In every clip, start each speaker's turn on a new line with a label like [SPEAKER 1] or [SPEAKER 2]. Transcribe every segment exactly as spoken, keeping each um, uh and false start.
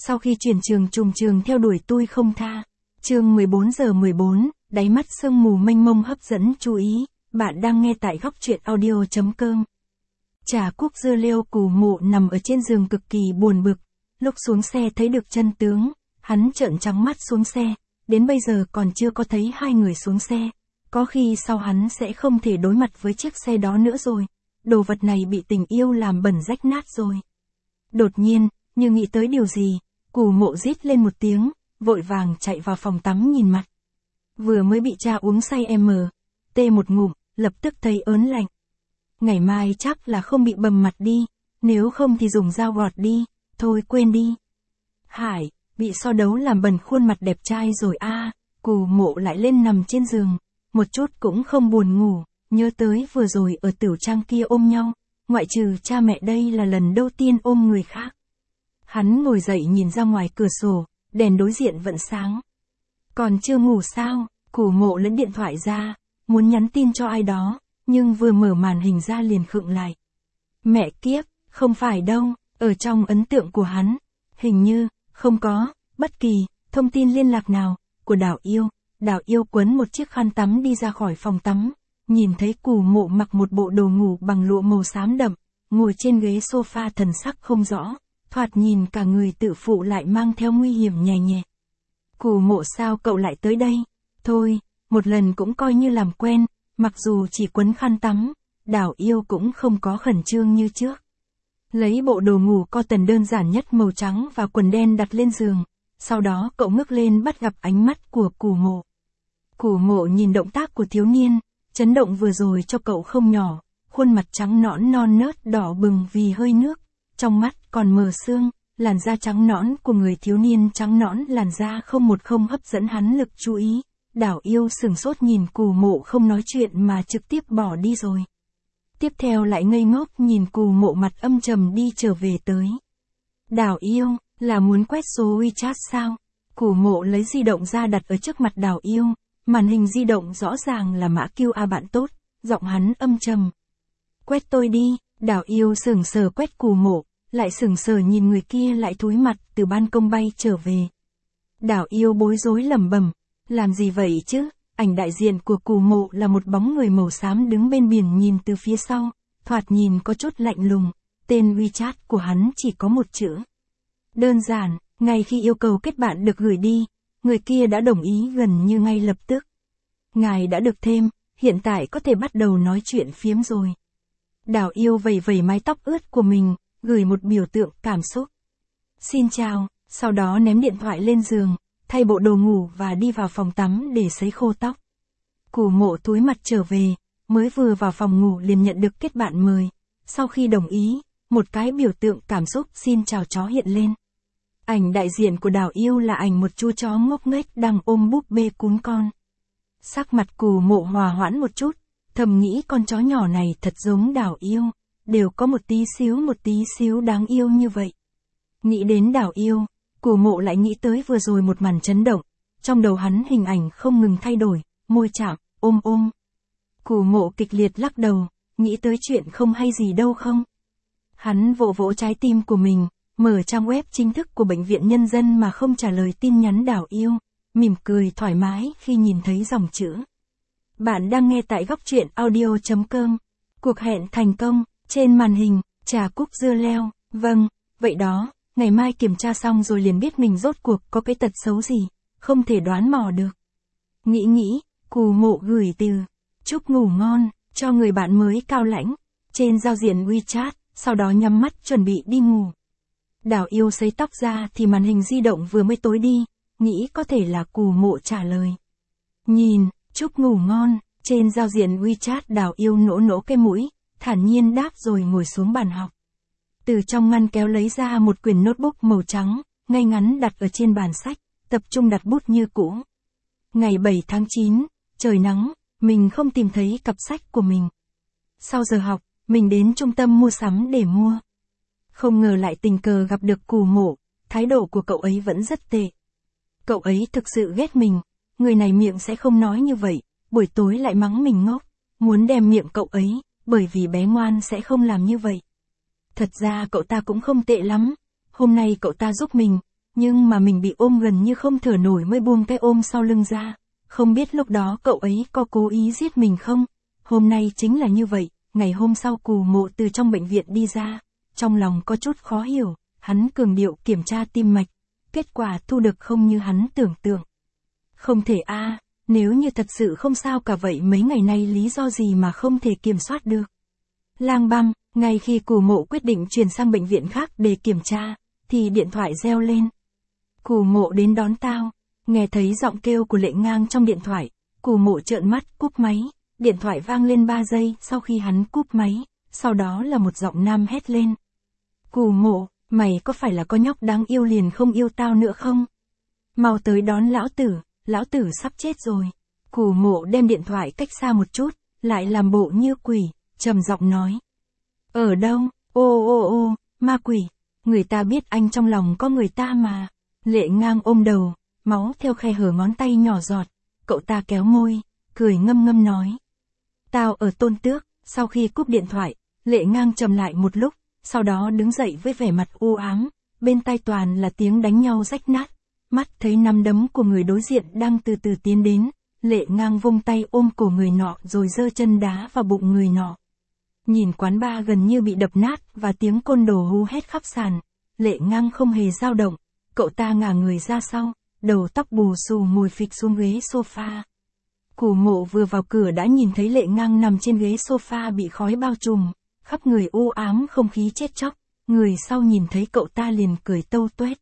[SPEAKER 1] Sau khi chuyển trường trùng trường theo đuổi tôi không tha. Chương mười bốn giờ mười bốn, đáy mắt sương mù mênh mông hấp dẫn chú ý, bạn đang nghe tại góc truyện audio.com. Trà Cúc Dưa Leo Cù Mộ nằm ở trên giường cực kỳ buồn bực, lúc xuống xe thấy được chân tướng, hắn trợn trắng mắt xuống xe, đến bây giờ còn chưa có thấy hai người xuống xe, có khi sau hắn sẽ không thể đối mặt với chiếc xe đó nữa rồi, đồ vật này bị tình yêu làm bẩn rách nát rồi. Đột nhiên, như nghĩ tới điều gì, Cù Mộ rít lên một tiếng, vội vàng chạy vào phòng tắm nhìn mặt. Vừa mới bị cha uống say m, tê một ngụm, lập tức thấy ớn lạnh. Ngày mai chắc là không bị bầm mặt đi, nếu không thì dùng dao gọt đi, thôi quên đi. Hải, bị so đấu làm bẩn khuôn mặt đẹp trai rồi a. À, Cù Mộ lại lên nằm trên giường, một chút cũng không buồn ngủ, nhớ tới vừa rồi ở tiểu trang kia ôm nhau, ngoại trừ cha mẹ đây là lần đầu tiên ôm người khác. Hắn ngồi dậy nhìn ra ngoài cửa sổ, đèn đối diện vẫn sáng. Còn chưa ngủ sao? Cù Mộ lấy điện thoại ra, muốn nhắn tin cho ai đó, nhưng vừa mở màn hình ra liền khựng lại. Mẹ kiếp, không phải đâu, ở trong ấn tượng của hắn, hình như, không có, bất kỳ, thông tin liên lạc nào, của Đào Yêu. Đào Yêu quấn một chiếc khăn tắm đi ra khỏi phòng tắm, nhìn thấy Cù Mộ mặc một bộ đồ ngủ bằng lụa màu xám đậm, ngồi trên ghế sofa thần sắc không rõ, thoạt nhìn cả người tự phụ lại mang theo nguy hiểm nhè nhẹ. Cù Mộ sao cậu lại tới đây? Thôi, một lần cũng coi như làm quen, mặc dù chỉ quấn khăn tắm, Đào Yêu cũng không có khẩn trương như trước. Lấy bộ đồ ngủ cotton đơn giản nhất màu trắng và quần đen đặt lên giường, sau đó cậu ngước lên bắt gặp ánh mắt của Cù Mộ. Cù Mộ nhìn động tác của thiếu niên, chấn động vừa rồi cho cậu không nhỏ, khuôn mặt trắng nõn non nớt đỏ bừng vì hơi nước, trong mắt còn mờ sương, làn da trắng nõn của người thiếu niên trắng nõn làn da không một không hấp dẫn hắn lực chú ý. Đào Yêu sửng sốt nhìn Cù Mộ không nói chuyện mà trực tiếp bỏ đi rồi. Tiếp theo lại ngây ngốc nhìn Cù Mộ mặt âm trầm đi trở về tới. Đào Yêu, là muốn quét số WeChat sao? Cù Mộ lấy di động ra đặt ở trước mặt Đào Yêu, màn hình di động rõ ràng là mã quy rờ bạn tốt, giọng hắn âm trầm. Quét tôi đi. Đào Yêu sững sờ quét Cù Mộ, lại sững sờ nhìn người kia lại thúi mặt từ ban công bay trở về. Đào Yêu bối rối lẩm bẩm, làm gì vậy chứ? Ảnh đại diện của Cù Mộ là một bóng người màu xám đứng bên biển nhìn từ phía sau, thoạt nhìn có chút lạnh lùng, tên WeChat của hắn chỉ có một chữ. Đơn giản, ngay khi yêu cầu kết bạn được gửi đi, người kia đã đồng ý gần như ngay lập tức. Ngài đã được thêm, hiện tại có thể bắt đầu nói chuyện phiếm rồi. Đào Yêu vẩy vẩy mái tóc ướt của mình, gửi một biểu tượng cảm xúc. Xin chào, sau đó ném điện thoại lên giường, thay bộ đồ ngủ và đi vào phòng tắm để sấy khô tóc. Cù Mộ túi mặt trở về, mới vừa vào phòng ngủ liền nhận được kết bạn mời. Sau khi đồng ý, một cái biểu tượng cảm xúc xin chào chó hiện lên. Ảnh đại diện của Đào Yêu là ảnh một chú chó ngốc nghếch đang ôm búp bê cún con. Sắc mặt Cù Mộ hòa hoãn một chút, thầm nghĩ con chó nhỏ này thật giống Đào Yêu, đều có một tí xíu một tí xíu đáng yêu như vậy. Nghĩ đến Đào Yêu, Cù Mộ lại nghĩ tới vừa rồi một màn chấn động, trong đầu hắn hình ảnh không ngừng thay đổi, môi chạm, ôm ôm. Cù Mộ kịch liệt lắc đầu, nghĩ tới chuyện không hay gì đâu không. Hắn vỗ vỗ trái tim của mình, mở trang web chính thức của Bệnh viện Nhân dân mà không trả lời tin nhắn Đào Yêu, mỉm cười thoải mái khi nhìn thấy dòng chữ. Bạn đang nghe tại góc truyện audio.com. Cuộc hẹn thành công, trên màn hình, Trà Cúc Dưa Leo, vâng, vậy đó, ngày mai kiểm tra xong rồi liền biết mình rốt cuộc có cái tật xấu gì, không thể đoán mò được. Nghĩ nghĩ, Cù Mộ gửi từ, chúc ngủ ngon, cho người bạn mới cao lãnh, trên giao diện WeChat, sau đó nhắm mắt chuẩn bị đi ngủ. Đào Yêu sấy tóc ra thì màn hình di động vừa mới tối đi, nghĩ có thể là Cù Mộ trả lời. Nhìn, chúc ngủ ngon, trên giao diện WeChat Đào Yêu nỗ nỗ cái mũi, thản nhiên đáp rồi ngồi xuống bàn học. Từ trong ngăn kéo lấy ra một quyển notebook màu trắng, ngay ngắn đặt ở trên bàn sách, tập trung đặt bút như cũ. Ngày bảy tháng chín, trời nắng, mình không tìm thấy cặp sách của mình. Sau giờ học, mình đến trung tâm mua sắm để mua. Không ngờ lại tình cờ gặp được Cù Mộ, thái độ của cậu ấy vẫn rất tệ. Cậu ấy thực sự ghét mình, người này miệng sẽ không nói như vậy, buổi tối lại mắng mình ngốc, muốn đem miệng cậu ấy, bởi vì bé ngoan sẽ không làm như vậy. Thật ra cậu ta cũng không tệ lắm, hôm nay cậu ta giúp mình, nhưng mà mình bị ôm gần như không thở nổi mới buông cái ôm sau lưng ra. Không biết lúc đó cậu ấy có cố ý giết mình không? Hôm nay chính là như vậy, ngày hôm sau Cù Mộ từ trong bệnh viện đi ra, trong lòng có chút khó hiểu, hắn cường điệu kiểm tra tim mạch, kết quả thu được không như hắn tưởng tượng. Không thể a, à, nếu như thật sự không sao cả vậy mấy ngày nay lý do gì mà không thể kiểm soát được. Lang băm, ngay khi Cù Mộ quyết định chuyển sang bệnh viện khác để kiểm tra, thì điện thoại reo lên. Cù Mộ đến đón tao, nghe thấy giọng kêu của Lệ Ngang trong điện thoại, Cù Mộ trợn mắt cúp máy, điện thoại vang lên ba giây sau khi hắn cúp máy, sau đó là một giọng nam hét lên. Cù Mộ, mày có phải là con nhóc đáng yêu liền không yêu tao nữa không? Mau tới đón lão tử, lão tử sắp chết rồi. Cù Mộ đem điện thoại cách xa một chút, lại làm bộ như quỷ, trầm giọng nói. Ở đâu? Ô ô ô, ma quỷ, người ta biết anh trong lòng có người ta mà. Lệ Ngang ôm đầu, máu theo khe hở ngón tay nhỏ giọt, cậu ta kéo môi, cười ngâm ngâm nói. Tao ở Tôn Tước. Sau khi cúp điện thoại, Lệ Ngang trầm lại một lúc, sau đó đứng dậy với vẻ mặt u ám, bên tai toàn là tiếng đánh nhau rách nát, mắt thấy nắm đấm của người đối diện đang từ từ tiến đến, Lệ Ngang vung tay ôm cổ người nọ rồi giơ chân đá vào bụng người nọ. Nhìn quán bar gần như bị đập nát và tiếng côn đồ hú hét khắp sàn, Lệ Ngang không hề dao động, cậu ta ngả người ra sau, đầu tóc bù xù ngồi phịch xuống ghế sofa. Cù Mộ vừa vào cửa đã nhìn thấy Lệ Ngang nằm trên ghế sofa bị khói bao trùm, khắp người u ám không khí chết chóc, người sau nhìn thấy cậu ta liền cười tâu tuét.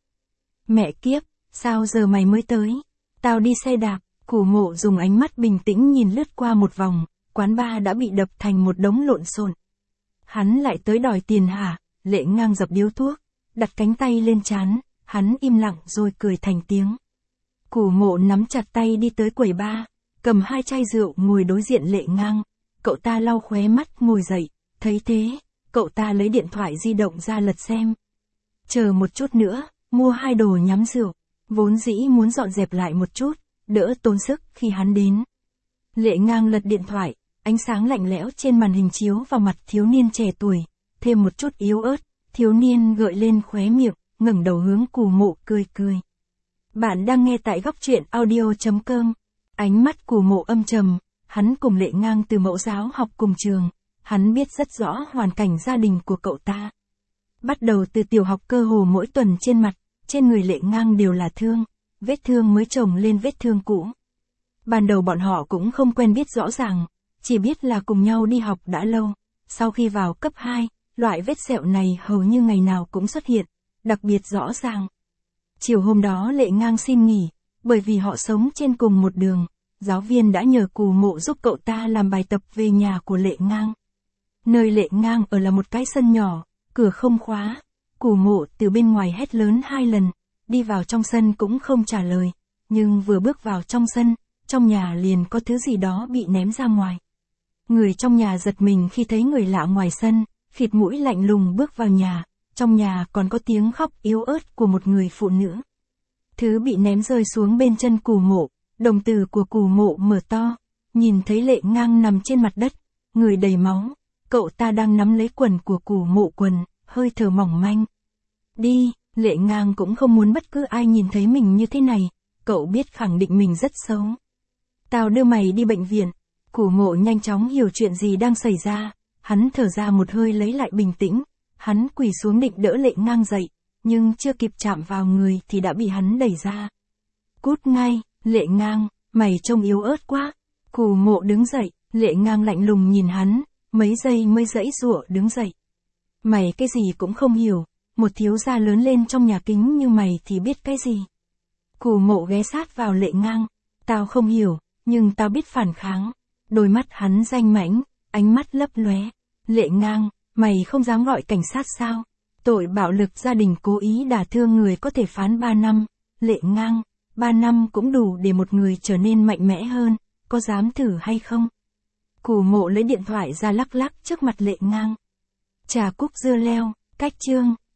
[SPEAKER 1] Mẹ kiếp, sao giờ mày mới tới? Tao đi xe đạp. Cù Mộ dùng ánh mắt bình tĩnh nhìn lướt qua một vòng, quán bar đã bị đập thành một đống lộn xộn. Hắn lại tới đòi tiền hả? Lệ Ngang dập điếu thuốc, đặt cánh tay lên trán, hắn im lặng rồi cười thành tiếng. Cù Mộ nắm chặt tay đi tới quầy bar, cầm hai chai rượu ngồi đối diện Lệ Ngang, cậu ta lau khóe mắt ngồi dậy, thấy thế, cậu ta lấy điện thoại di động ra lật xem. Chờ một chút nữa, mua hai đồ nhắm rượu, vốn dĩ muốn dọn dẹp lại một chút, đỡ tốn sức khi hắn đến. Lệ Ngang lật điện thoại, ánh sáng lạnh lẽo trên màn hình chiếu vào mặt thiếu niên trẻ tuổi, thêm một chút yếu ớt, thiếu niên gợi lên khóe miệng, ngẩng đầu hướng Cù Mộ cười cười. Bạn đang nghe tại góc truyện audio chấm com. Ánh mắt Cù Mộ âm trầm, hắn cùng Lệ Ngang từ mẫu giáo học cùng trường, hắn biết rất rõ hoàn cảnh gia đình của cậu ta. Bắt đầu từ tiểu học cơ hồ mỗi tuần trên mặt, trên người Lệ Ngang đều là thương, vết thương mới chồng lên vết thương cũ. Ban đầu bọn họ cũng không quen biết rõ ràng, chỉ biết là cùng nhau đi học đã lâu, sau khi vào cấp hai, loại vết sẹo này hầu như ngày nào cũng xuất hiện, đặc biệt rõ ràng. Chiều hôm đó Lệ Ngang xin nghỉ, bởi vì họ sống trên cùng một đường, giáo viên đã nhờ Cù Mộ giúp cậu ta làm bài tập về nhà của Lệ Ngang. Nơi Lệ Ngang ở là một cái sân nhỏ, cửa không khóa, Cù Mộ từ bên ngoài hét lớn hai lần, đi vào trong sân cũng không trả lời, nhưng vừa bước vào trong sân, trong nhà liền có thứ gì đó bị ném ra ngoài. Người trong nhà giật mình khi thấy người lạ ngoài sân, khịt mũi lạnh lùng bước vào nhà, trong nhà còn có tiếng khóc yếu ớt của một người phụ nữ. Thứ bị ném rơi xuống bên chân Cù Mộ, đồng tử của Cù Mộ mở to, nhìn thấy Lệ Ngang nằm trên mặt đất, người đầy máu, cậu ta đang nắm lấy quần của Cù Mộ quần, hơi thở mỏng manh. Đi, Lệ Ngang cũng không muốn bất cứ ai nhìn thấy mình như thế này, cậu biết khẳng định mình rất xấu. Tao đưa mày đi bệnh viện. Cù Mộ nhanh chóng hiểu chuyện gì đang xảy ra, hắn thở ra một hơi lấy lại bình tĩnh, hắn quỳ xuống định đỡ Lệ Ngang dậy, nhưng chưa kịp chạm vào người thì đã bị hắn đẩy ra. Cút ngay, Lệ Ngang, mày trông yếu ớt quá. Cù Mộ đứng dậy, Lệ Ngang lạnh lùng nhìn hắn, mấy giây mới giãy giụa đứng dậy. Mày cái gì cũng không hiểu, một thiếu gia lớn lên trong nhà kính như mày thì biết cái gì. Cù Mộ ghé sát vào Lệ Ngang, tao không hiểu, nhưng tao biết phản kháng. Đôi mắt hắn danh mãnh, ánh mắt lấp lóe. Lệ Ngang, mày không dám gọi cảnh sát sao? Tội bạo lực gia đình cố ý đả thương người có thể phán ba năm. Lệ Ngang, ba năm cũng đủ để một người trở nên mạnh mẽ hơn, có dám thử hay không? Cù Mộ lấy điện thoại ra lắc lắc trước mặt Lệ Ngang. Trà cúc dưa leo, cách chương.